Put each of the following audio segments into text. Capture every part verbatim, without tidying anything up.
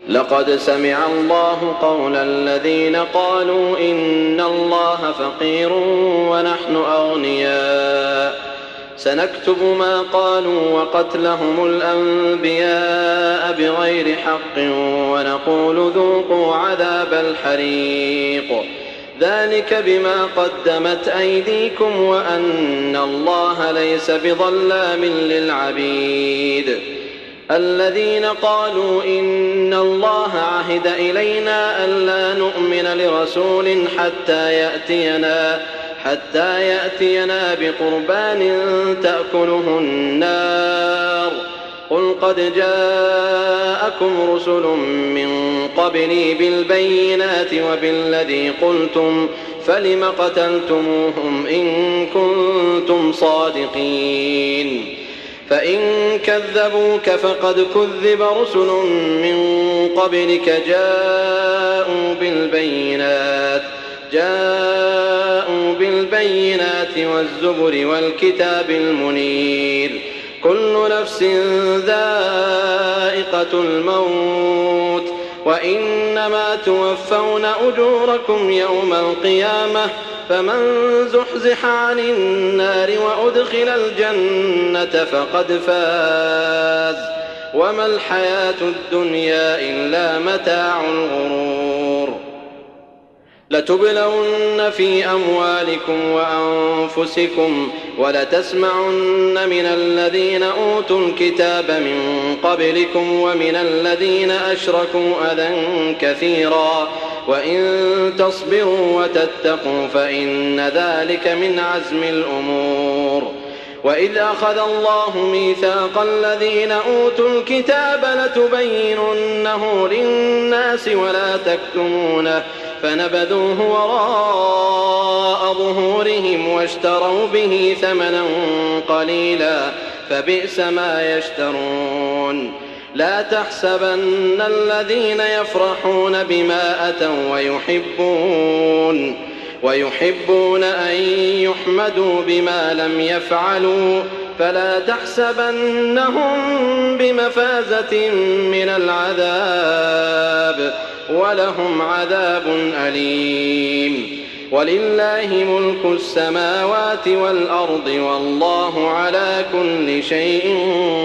لقد سمع الله قول الذين قالوا إن الله فقير ونحن أغنياء سنكتب ما قالوا وقتلهم الأنبياء بغير حق ونقول ذوقوا عذاب الحريق ذلك بما قدمت أيديكم وأن الله ليس بظلام للعبيد. الذين قالوا إن الله عهد إلينا ألا نؤمن لرسول حتى يأتينا حتى يأتينا بقربان تأكله النار قل قد جاءكم رسل من قبلي بالبينات وبالذي قلتم فلم قتلتموهم إن كنتم صادقين فإن كذبوك فقد كذب رسل من قبلك جاءوا بالبينات جاءوا بالبينات والزبر والكتاب المنير كل نفس ذائقة الموت وإنما توفون أجوركم يوم القيامة فمن زحزح عن النار وأدخل الجنة فقد فاز وما الحياة الدنيا إلا متاع الغرور. لتبلون في أموالكم وأنفسكم ولتسمعن من الذين أوتوا الكتاب من قبلكم ومن الذين أشركوا أذى كثيرا وإن تصبروا وتتقوا فإن ذلك من عزم الأمور. وإذ أخذ الله ميثاق الذين أوتوا الكتاب لتبيننه للناس ولا تكتمونه فنبذوه وراء ظهورهم واشتروا به ثمنا قليلا فبئس ما يشترون. لا تحسبن الذين يفرحون بما أتوا ويحبون ويحبون أن يحمدوا بما لم يفعلوا فلا تحسبنهم بمفازة من العذاب ولهم عذاب أليم. ولله ملك السماوات والأرض والله على كل شيء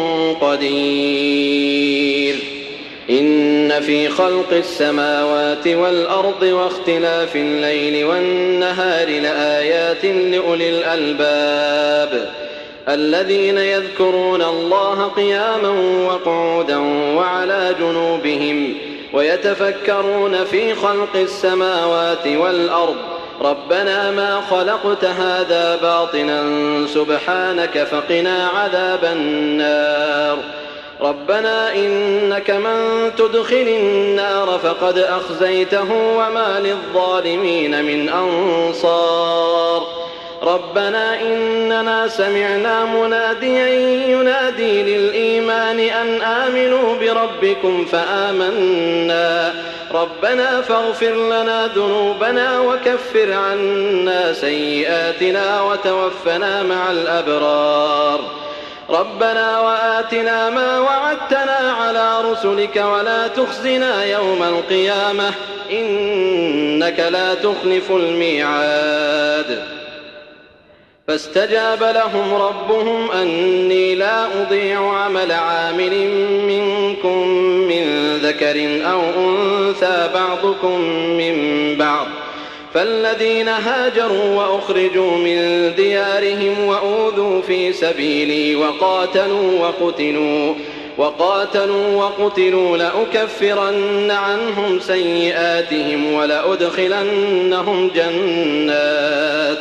قدير. إن في خلق السماوات والأرض واختلاف الليل والنهار لآيات لأولي الألباب الذين يذكرون الله قياما وقعودا وعلى جنوبهم ويتفكرون في خلق السماوات والأرض ربنا ما خلقت هذا باطلا سبحانك فقنا عذاب النار. ربنا إنك من تدخل النار فقد أخزيته وما للظالمين من أنصار. ربنا إننا سمعنا مناديا ينادي للإيمان أن آمنوا بربكم فآمنا ربنا فاغفر لنا ذنوبنا وكفر عنا سيئاتنا وتوفنا مع الأبرار. ربنا وآتنا ما وعدتنا على رسلك ولا تخزنا يوم القيامة إنك لا تخلف الميعاد. فاستجاب لهم ربهم أني لا أضيع عمل عامل منكم من ذكر أو أنثى بعضكم من بعض فالذين هاجروا وأخرجوا من ديارهم وأوذوا في سبيلي وقاتلوا وقتلوا وقاتلوا وقتلوا لأكفرن عنهم سيئاتهم ولأدخلنهم جنات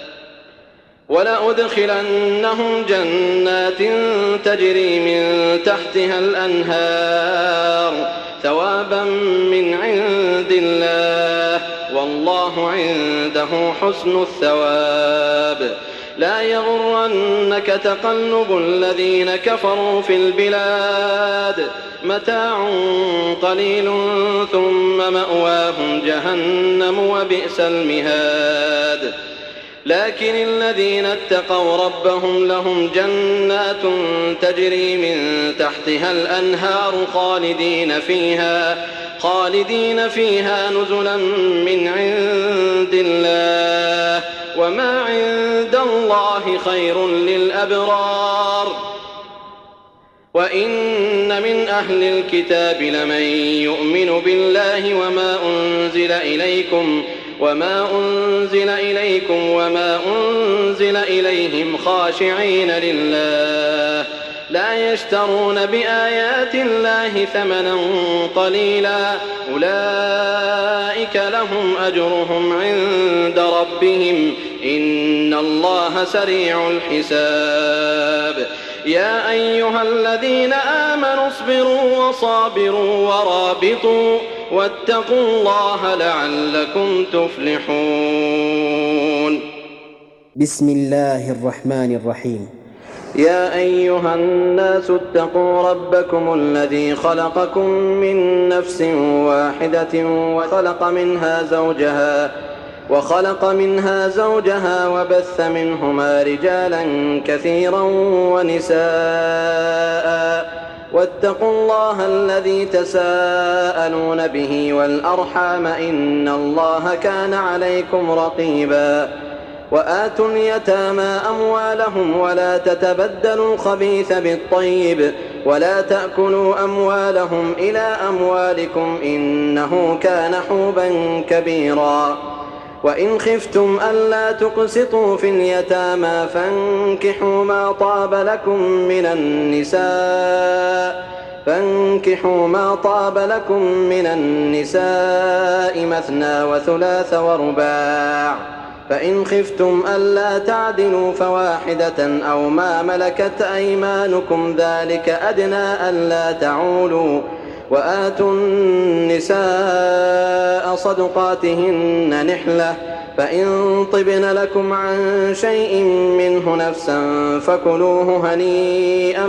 ولأدخلنهم جنات تجري من تحتها الأنهار ثوابا من عند الله والله عنده حسن الثواب. لا يغرنك تقلب الذين كفروا في البلاد متاع قليل ثم مأواهم جهنم وبئس المهاد. لكن الذين اتقوا ربهم لهم جنات تجري من تحتها الأنهار خالدين فيها خالدين فيها نزلا من عند الله وما عند الله خير للأبرار. وإن من أهل الكتاب لمن يؤمن بالله وما أنزل إليكم وما أنزل إليكم وما أنزل إليهم خاشعين لله لا يشترون بآيات الله ثمنا قليلا أولئك لهم أجرهم عند ربهم إن الله سريع الحساب. يا أيها الذين آمنوا اصبروا وصابروا ورابطوا واتقوا الله لعلكم تفلحون. بسم الله الرحمن الرحيم. يا أيها الناس اتقوا ربكم الذي خلقكم من نفس واحدة وخلق منها زوجها وخلق منها زوجها وبث منهما رجالا كثيرا ونساء واتقوا الله الذي تساءلون به والأرحام إن الله كان عليكم رقيبا. وآتوا اليتامى أموالهم ولا تتبدلوا الخبيث بالطيب ولا تأكلوا أموالهم إلى أموالكم إنه كان حوبا كبيرا. وإن خفتم ألا تقسطوا في اليتامى فانكحوا ما طاب لكم من النساء فانكحوا ما طاب لكم من النساء مثنى وثلاث ورباع فإن خفتم ألا تعدلوا فواحدة أو ما ملكت أيمانكم ذلك أدنى ألا تعولوا. وآتوا النساء صدقاتهن نحلة فإن طبن لكم عن شيء منه نفسا فكلوه هنيئا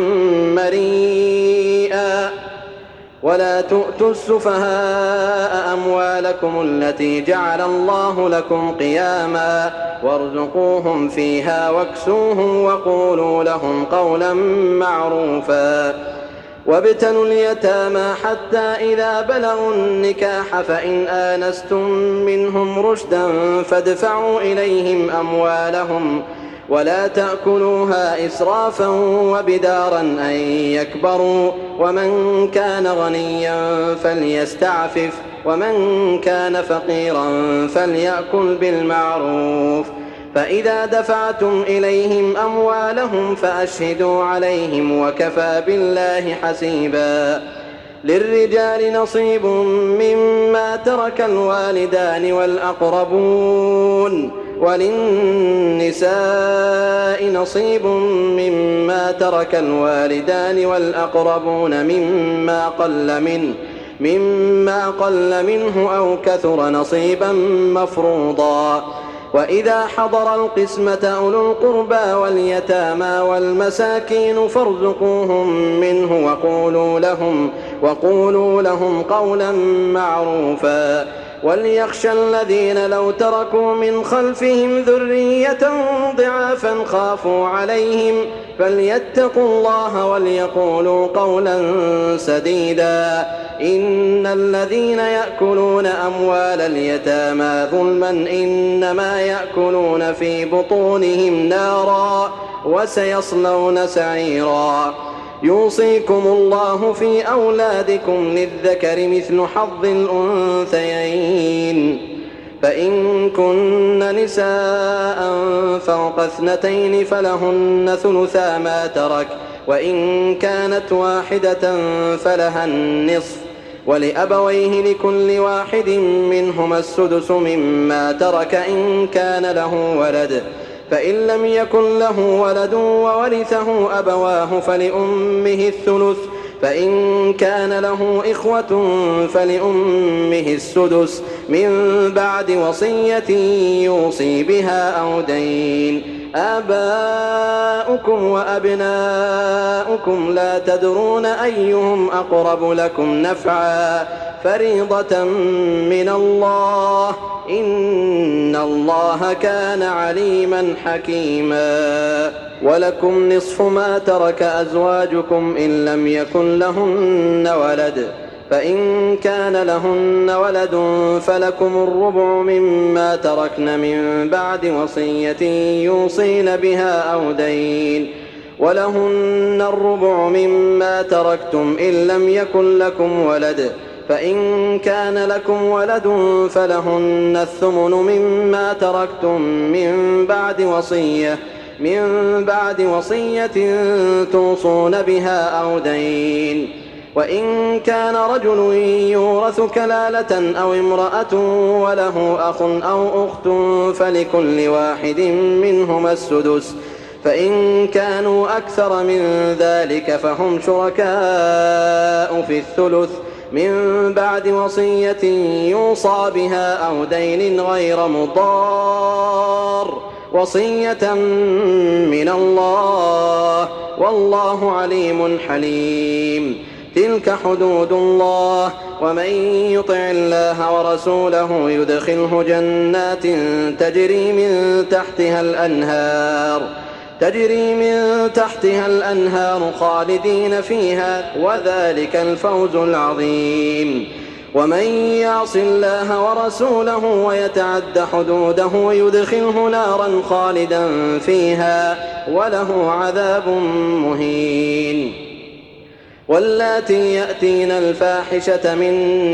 مريئا. ولا تؤتوا السفهاء أموالكم التي جعل الله لكم قياما وارزقوهم فيها واكسوهم وقولوا لهم قولا معروفا. وابتلوا اليتامى حتى إذا بلغوا النكاح فإن آنستم منهم رشدا فادفعوا إليهم أموالهم ولا تأكلوها إسرافا وبدارا أن يكبروا ومن كان غنيا فليستعفف ومن كان فقيرا فليأكل بالمعروف. فإذا دفعتم إليهم أموالهم فأشهدوا عليهم وكفى بالله حسيبا. للرجال نصيب مما ترك الوالدان والأقربون وللنساء نصيب مما ترك الوالدان والأقربون مما قل منه مما قل منه أو كثر نصيبا مفروضا. وإذا حضر القسمة أولو القربى واليتامى والمساكين فارزقوهم منه وقولوا لهم, وقولوا لهم قولا معروفا. وليخشى الذين لو تركوا من خلفهم ذرية ضعافا خافوا عليهم فليتقوا الله وليقولوا قولا سديدا. إن الذين يأكلون أموال اليتامى ظلما إنما يأكلون في بطونهم نارا وسيصلون سعيرا. يوصيكم الله في أولادكم للذكر مثل حظ الأنثيين فإن كن نساء فوق اثنتين فلهن ثلثا ما ترك وإن كانت واحدة فلها النصف ولأبويه لكل واحد منهما السدس مما ترك إن كان له ولد فإن لم يكن له ولد وورثه أبواه فلأمه الثلث فإن كان له إخوة فلأمه السدس من بعد وصية يوصي بها أو دين آباؤكم وأبناؤكم لا تدرون أيهم أقرب لكم نفعا فريضة من الله إن الله كان عليما حكيما ولكم نصف ما ترك أزواجكم إن لم يكن لهن ولد فإن كان لهن ولد فلكم الربع مما تركن من بعد وصية يوصين بها أو دين ولهن الربع مما تركتم إن لم يكن لكم ولد فإن كان لكم ولد فلهن الثمن مما تركتم من بعد وصية من بعد وصية توصون بها أو دين وإن كان رجل يورث كلالة أو امرأة وله أخ أو أخت فلكل واحد منهما السدس فإن كانوا أكثر من ذلك فهم شركاء في الثلث من بعد وصية يوصى بها أو دين غير مضار وصية من الله والله عليم حليم تلك حدود الله ومن يطع الله ورسوله يدخله جنات تجري من تحتها الأنهار تجري من تحتها الأنهار خالدين فيها وذلك الفوز العظيم ومن يعص الله ورسوله ويتعد حدوده يدخله نارا خالدا فيها وله عذاب مهين واللاتي يأتين الفاحشة من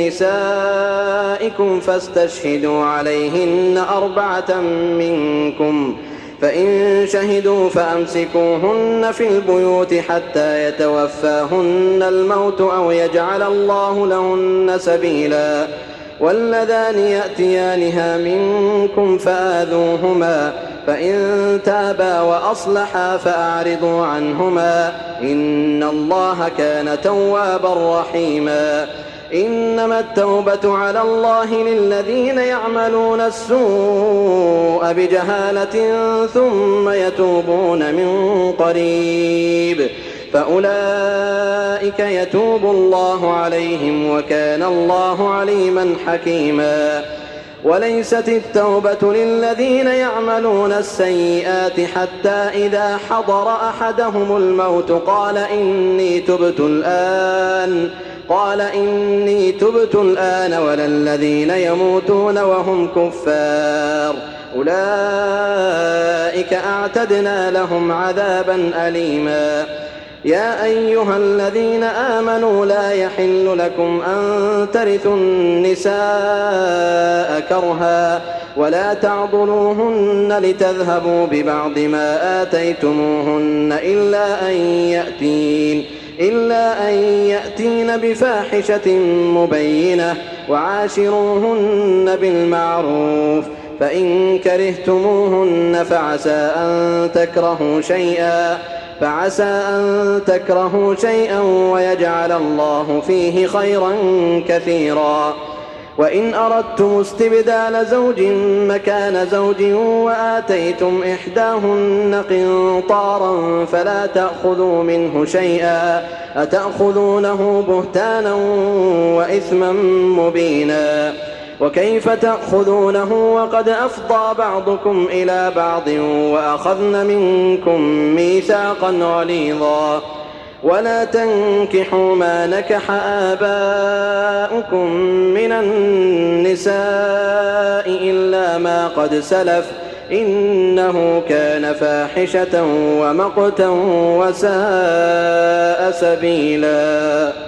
نسائكم فاستشهدوا عليهن أربعة منكم فإن شهدوا فأمسكوهن في البيوت حتى يتوفاهن الموت أو يجعل الله لهن سبيلا واللذان يأتيانها منكم فآذوهما فإن تابا وأصلحا فأعرضوا عنهما إن الله كان توابا رحيما إنما التوبة على الله للذين يعملون السوء بجهالة ثم يتوبون من قريب فأولئك يتوب الله عليهم وكان الله عليما حكيما وليست التوبة للذين يعملون السيئات حتى إذا حضر أحدهم الموت قال إني تبت الآن قال إني تبت الآن ولا الذين يموتون وهم كفار أولئك أعتدنا لهم عذابا أليما يا أيها الذين آمنوا لا يحل لكم أن ترثوا النساء كرها ولا تعضلوهن لتذهبوا ببعض ما آتيتموهن إلا أن يأتين إلا أن يأتين بفاحشة مبينة وعاشروهن بالمعروف فإن كرهتموهن فعسى أن تكرهوا شيئا فعسى أن تكرهوا شيئا ويجعل الله فيه خيرا كثيرا وإن أردتم استبدال زوج مكان زوج وآتيتم إحداهن قنطارا فلا تأخذوا منه شيئا أتأخذونه بهتانا وإثما مبينا وكيف تأخذونه وقد أفضى بعضكم إلى بعض وأخذن منكم ميثاقا غليظا ولا تنكحوا ما نكح آباؤكم من النساء إلا ما قد سلف إنه كان فاحشة ومقتا وساء سبيلا.